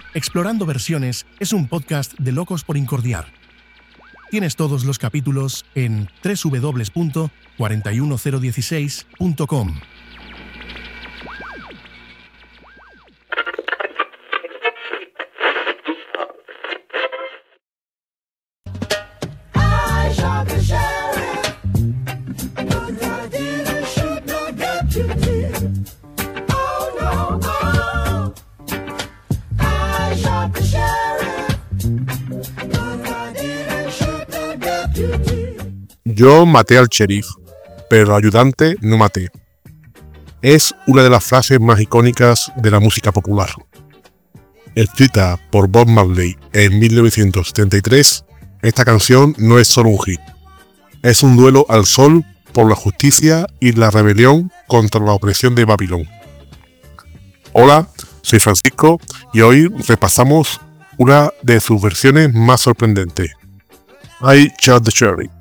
Explorando Versiones es un podcast de Locos por Incordiar. Tienes todos los capítulos en www.41016.com. Yo maté al sheriff, pero al ayudante no maté. Es una de las frases más icónicas de la música popular. Escrita por Bob Marley en 1973, esta canción no es solo un hit. Es un duelo al sol por la justicia y la rebelión contra la opresión de Babilón. Hola, soy Francisco y hoy repasamos una de sus versiones más sorprendentes. I Shot the Sheriff.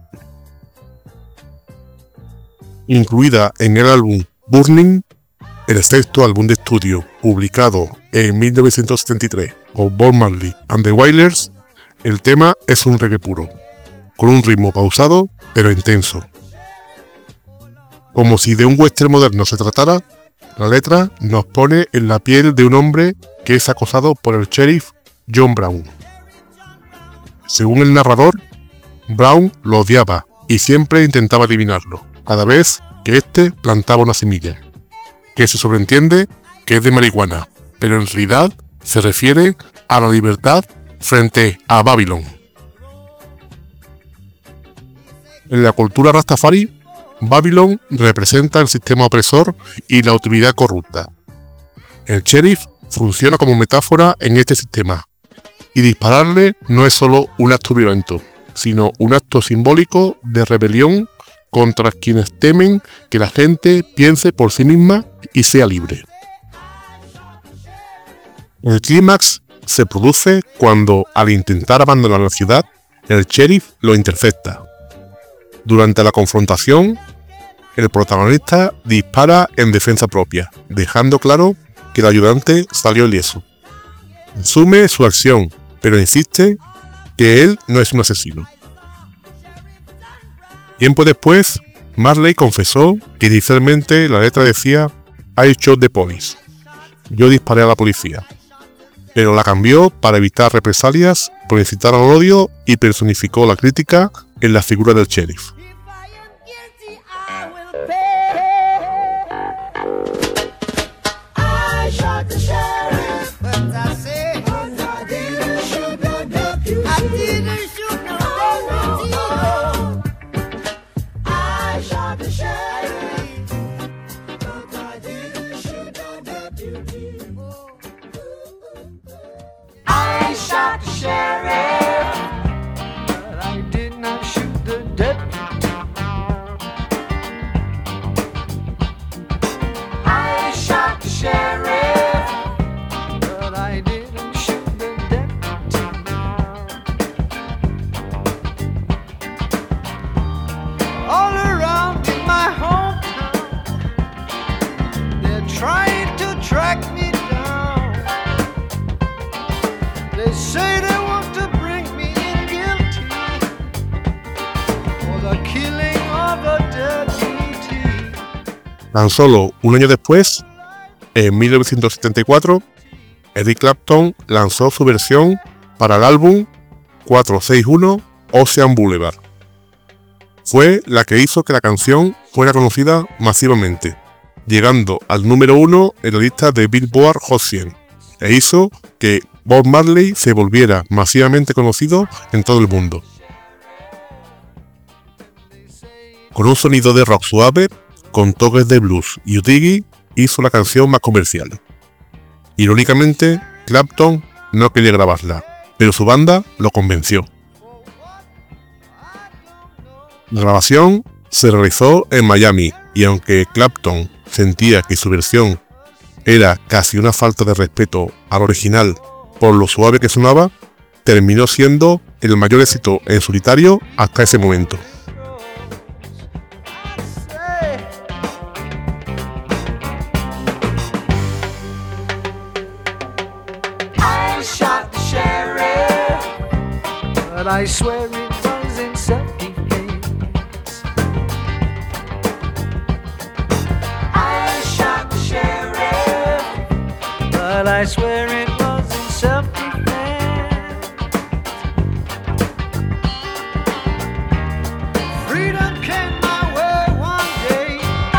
Incluida en el álbum Burning, el sexto álbum de estudio publicado en 1973 por Bob Marley and the Wailers, el tema es un reggae puro, con un ritmo pausado pero intenso. Como si de un western moderno se tratara, la letra nos pone en la piel de un hombre que es acosado por el sheriff John Brown. Según el narrador, Brown lo odiaba y siempre intentaba adivinarlo, cada vez que éste plantaba una semilla, que se sobreentiende que es de marihuana, pero en realidad se refiere a la libertad frente a Babilón. En la cultura Rastafari, Babilón representa el sistema opresor y la autoridad corrupta. El sheriff funciona como metáfora en este sistema, y dispararle no es solo un acto violento, sino un acto simbólico de rebelión contra quienes temen que la gente piense por sí misma y sea libre. El clímax se produce cuando, al intentar abandonar la ciudad, el sheriff lo intercepta. Durante la confrontación, el protagonista dispara en defensa propia, dejando claro que el ayudante salió ileso. Asume su acción, pero insiste que él no es un asesino. Tiempo después, Marley confesó que inicialmente la letra decía I shot the police. Yo disparé a la policía. Pero la cambió para evitar represalias por incitar al odio y personificó la crítica en la figura del sheriff. Tan solo un año después, en 1974, Eric Clapton lanzó su versión para el álbum 461 Ocean Boulevard. Fue la que hizo que la canción fuera conocida masivamente, llegando al número 1 en la lista de Billboard Hot 100, e hizo que Bob Marley se volviera masivamente conocido en todo el mundo. Con un sonido de rock suave, con toques de blues y reggae, hizo la canción más comercial. Irónicamente, Clapton no quería grabarla, pero su banda lo convenció. La grabación se realizó en Miami y aunque Clapton sentía que su versión era casi una falta de respeto al original por lo suave que sonaba, terminó siendo el mayor éxito en solitario hasta ese momento. I but I swear it was in self-defense. I shot the sheriff, but I swear it was in self-defense. Freedom came my way one day,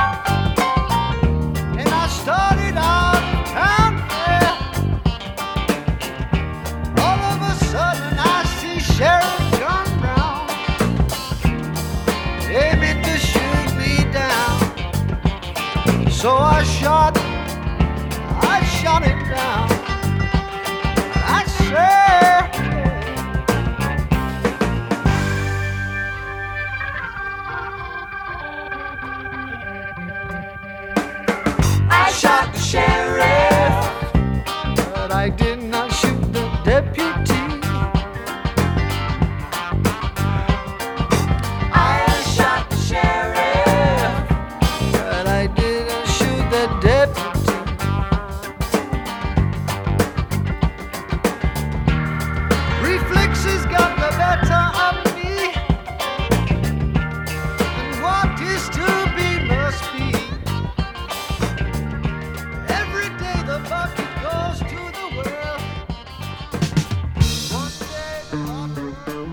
and I started out of town. All of a sudden I see Sheriff John Brown aiming to shoot me down. So I shot him down. I said, I shot the sheriff, but I did not shoot the deputy. I shot the sheriff, but I didn't shoot the deputy. Reflexes got the better of me, and what is to be must be. Every day the bucket goes to the well. One day the bucket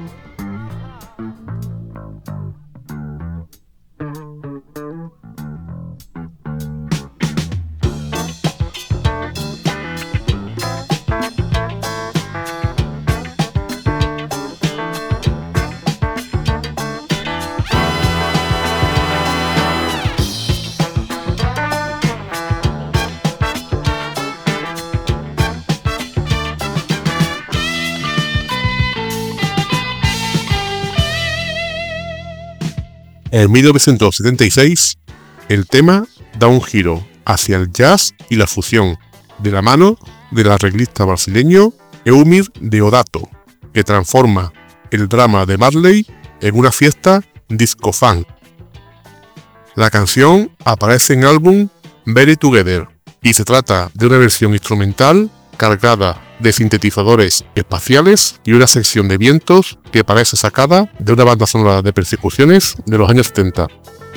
En 1976, el tema da un giro hacia el jazz y la fusión, de la mano del arreglista brasileño Eumir Deodato, que transforma el drama de Marley en una fiesta disco-funk. La canción aparece en el álbum Better Together y se trata de una versión instrumental cargada de sintetizadores espaciales y una sección de vientos que parece sacada de una banda sonora de persecuciones de los años 70.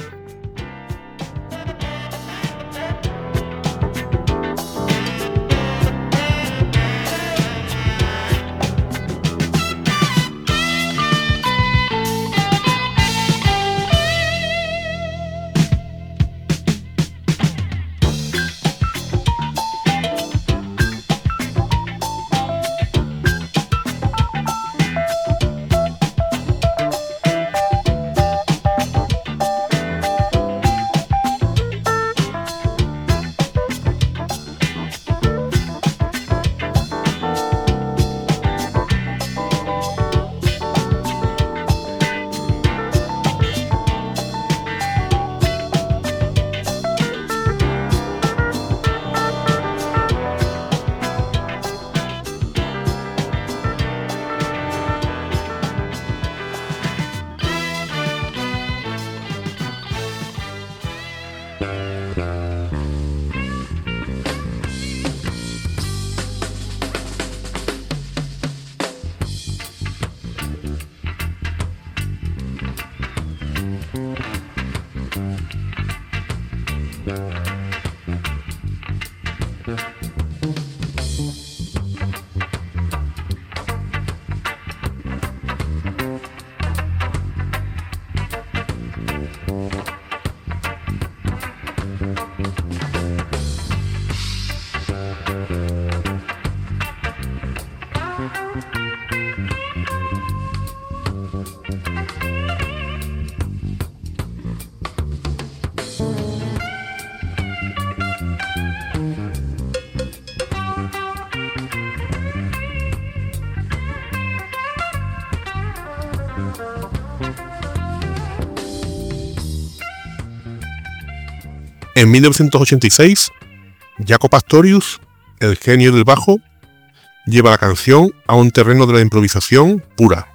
En 1986, Jaco Pastorius, el genio del bajo, lleva la canción a un terreno de la improvisación pura.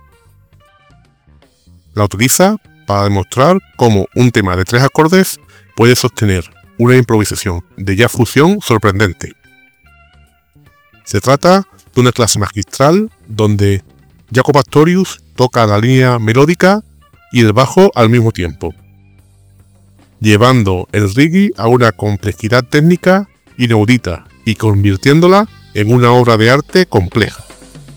La utiliza para demostrar cómo un tema de 3 acordes puede sostener una improvisación de jazz fusión sorprendente. Se trata de una clase magistral donde Jaco Pastorius toca la línea melódica y el bajo al mismo tiempo, llevando el reggae a una complejidad técnica inaudita y convirtiéndola en una obra de arte compleja.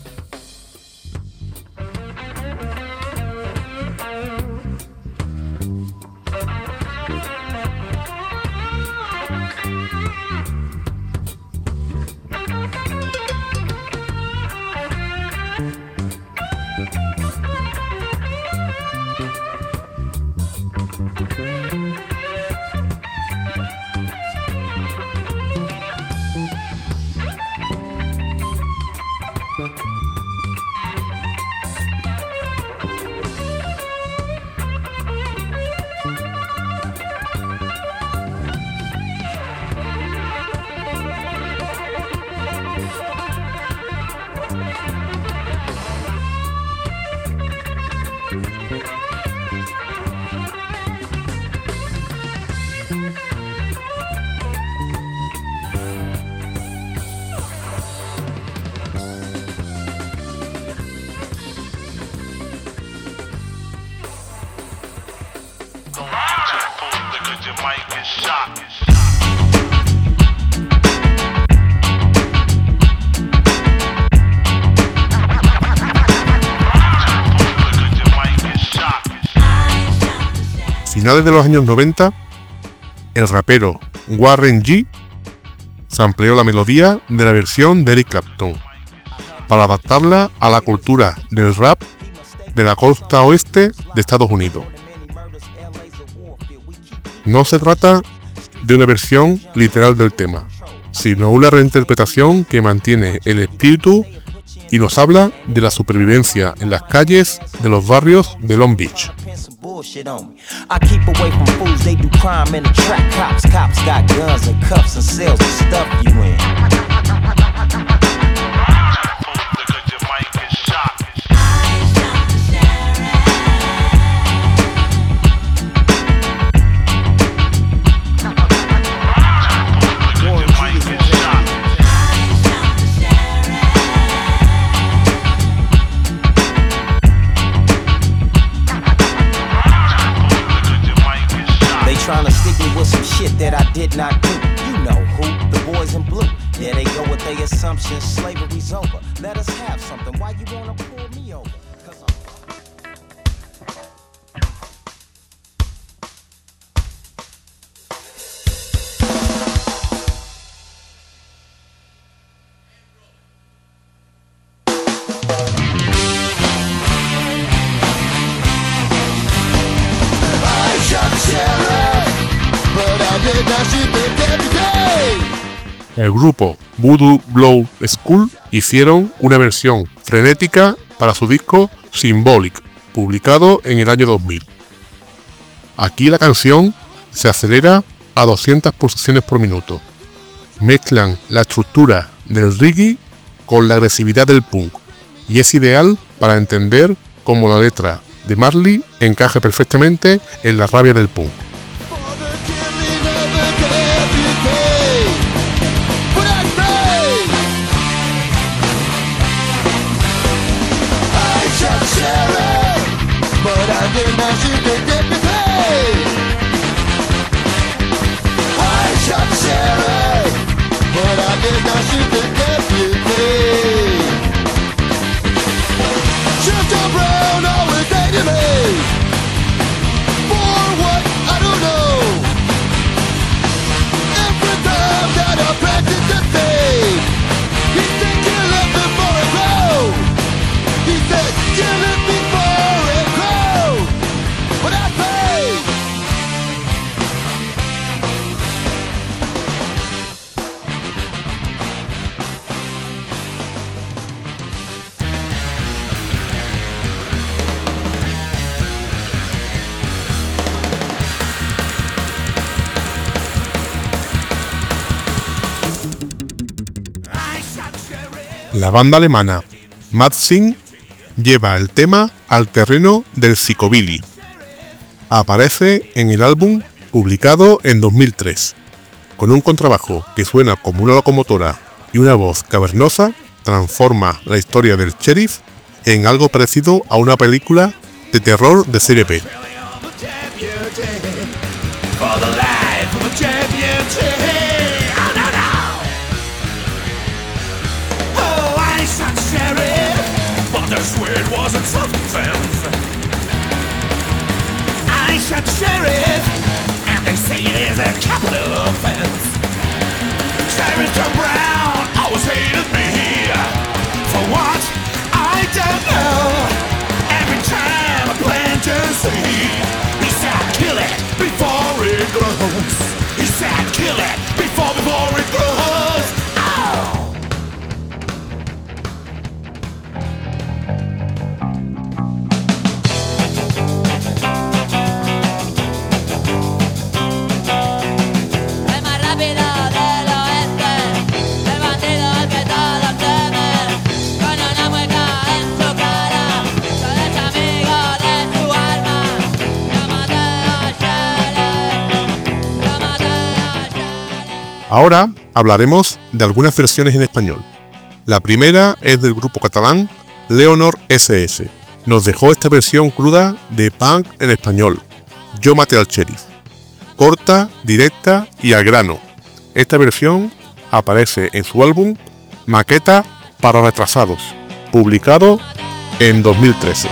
Finales de los años 90, el rapero Warren G sampleó la melodía de la versión de Eric Clapton para adaptarla a la cultura del rap de la costa oeste de Estados Unidos. No se trata de una versión literal del tema, sino una reinterpretación que mantiene el espíritu y nos habla de la supervivencia en las calles de los barrios de Long Beach. I keep away from fools, they do crime in the track. Cops got guns and cuffs and cells to stuff you in. Trying to stick me with some shit that I did not do. You know who, the boys in blue. There they go with their assumptions, slavery's over. Let us have something, why you wanna pull me over? El grupo Voodoo Glow School hicieron una versión frenética para su disco Symbolic, publicado en el año 2000. Aquí la canción se acelera a 200 pulsaciones por minuto. Mezclan la estructura del reggae con la agresividad del punk, y es ideal para entender cómo la letra de Marley encaja perfectamente en la rabia del punk. La banda alemana Mad Sing lleva el tema al terreno del psychobilly. Aparece en el álbum publicado en 2003. Con un contrabajo que suena como una locomotora y una voz cavernosa, transforma la historia del sheriff en algo parecido a una película de terror de serie B. Shot the sheriff, and they say it is a capital offense. Sheriff John Brown always hated me for what I don't know. Every time I plant a seed, he said kill it before it grows. He said kill it before it grows. Oh! Ahora hablaremos de algunas versiones en español. La primera es del grupo catalán Leonor SS. Nos dejó esta versión cruda de punk en español, Yo maté al sheriff. Corta, directa y al grano. Esta versión aparece en su álbum Maqueta para retrasados, publicado en 2013.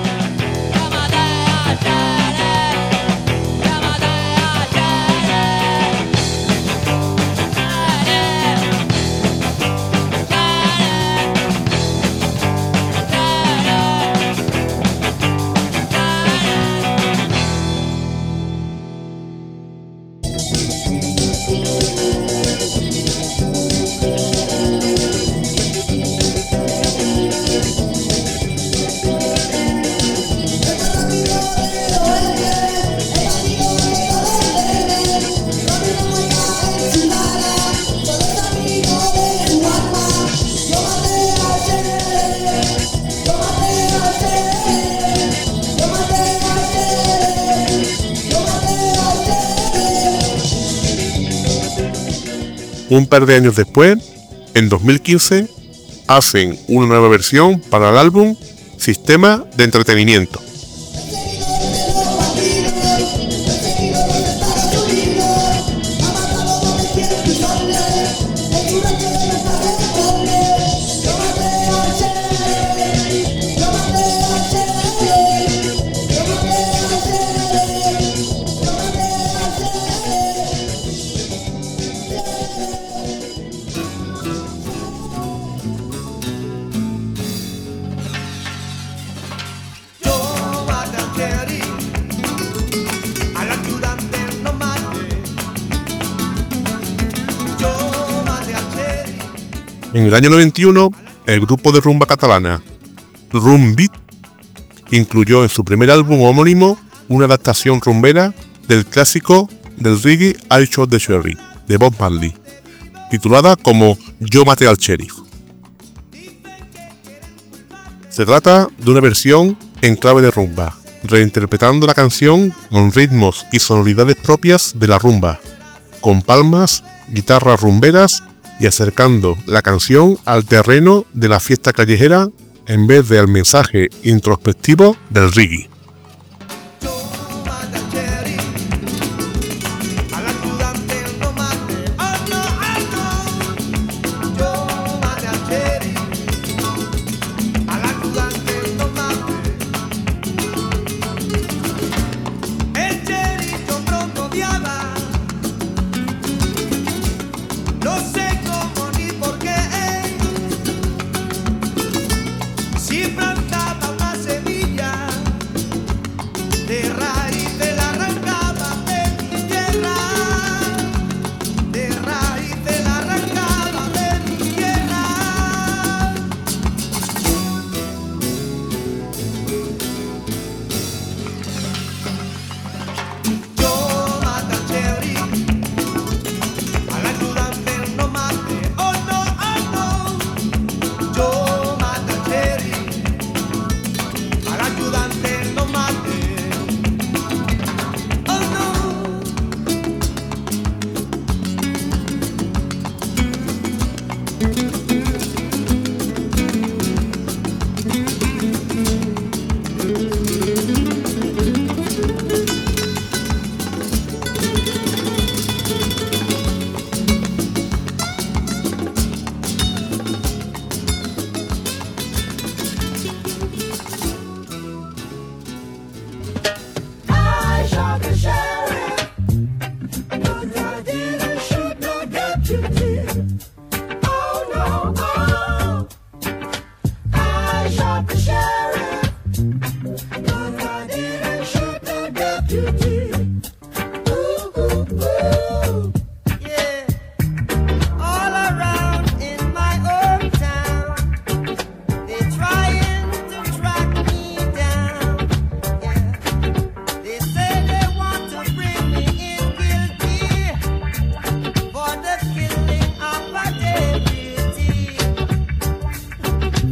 Un par de años después, en 2015, hacen una nueva versión para el álbum Sistema de Entretenimiento. En el año 91, el grupo de rumba catalana Rumbeat incluyó en su primer álbum homónimo una adaptación rumbera del clásico del reggae I Shot the Sheriff de Bob Marley, titulada como Yo maté al sheriff. Se trata de una versión en clave de rumba, reinterpretando la canción con ritmos y sonoridades propias de la rumba, con palmas, guitarras rumberas y acercando la canción al terreno de la fiesta callejera en vez de al mensaje introspectivo del reggae.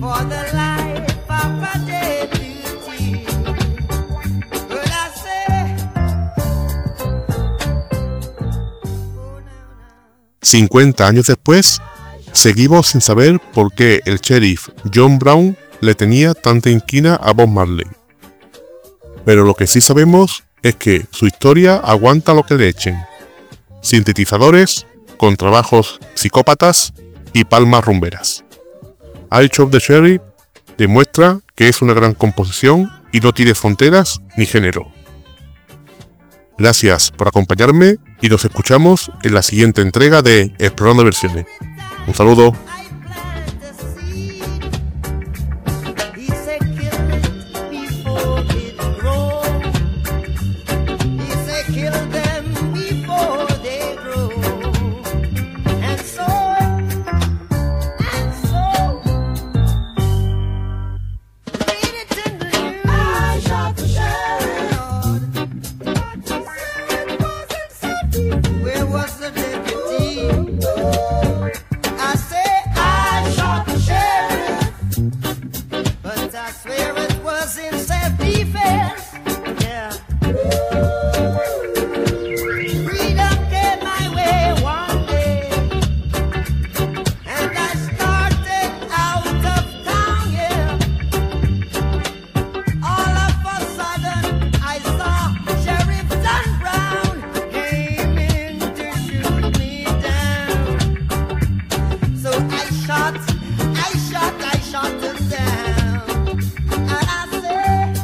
for the life of a deputy. But I say, 50 años después, seguimos sin saber por qué el sheriff John Brown le tenía tanta inquina a Bob Marley. Pero lo que sí sabemos es que su historia aguanta lo que le echen. Sintetizadores, contrabajos psicópatas y palmas rumberas. Eyes of the Sheriff demuestra que es una gran composición y no tiene fronteras ni género. Gracias por acompañarme y nos escuchamos en la siguiente entrega de Explorando Versiones. Un saludo. I planted the seed. He said, kill it before it grows. He said, kill them before they grow. And so, read it in the news. I shot the sheriff. Where was the deputy? I say I shot the sheriff, but I swear it was in self-defense. Yeah. Freedom came my way one day, and I started out of town, yeah. All of a sudden I saw Sheriff John Brown came in to shoot me down. So I shot him down. And I said,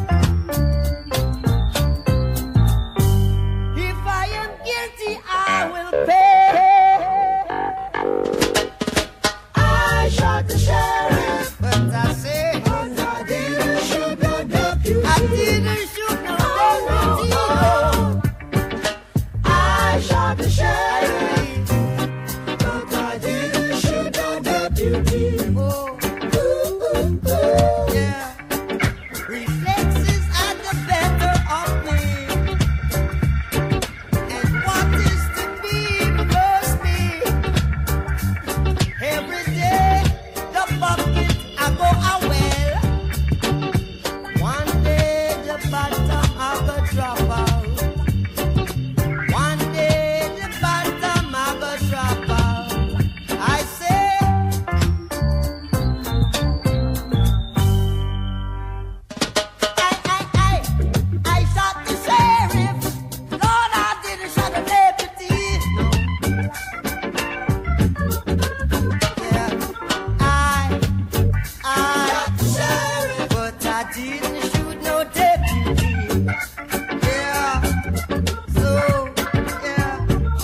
if I am guilty, I will pay. I shot the sheriff, but I say, I didn't shoot no deputy. I didn't shoot no deputy. No. I shot the sheriff, but I didn't shoot no deputy. Oh, yeah. Reflexes are the better of me, and what is to be must be. Every day the bucket I go a well. One day the bottom I go drop out. One day the bottom I go drop out. I say, I shot the sheriff. Lord, I didn't shot the deputy. No. Yeah, I shot the sheriff, but I didn't shoot no deputy. Yeah, so yeah.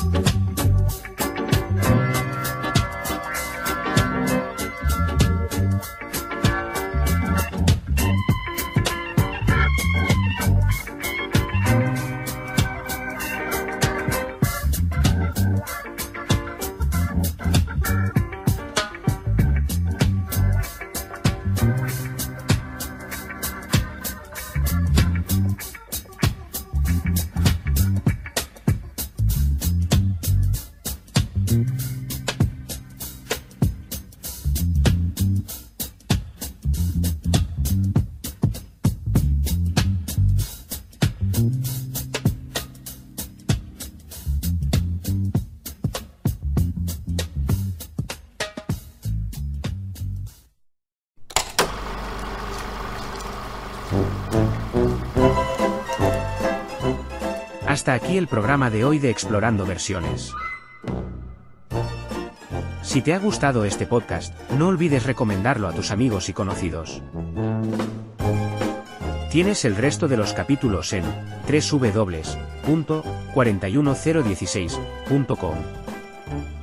Hasta aquí el programa de hoy de Explorando Versiones. Si te ha gustado este podcast, no olvides recomendarlo a tus amigos y conocidos. Tienes el resto de los capítulos en www.41016.com.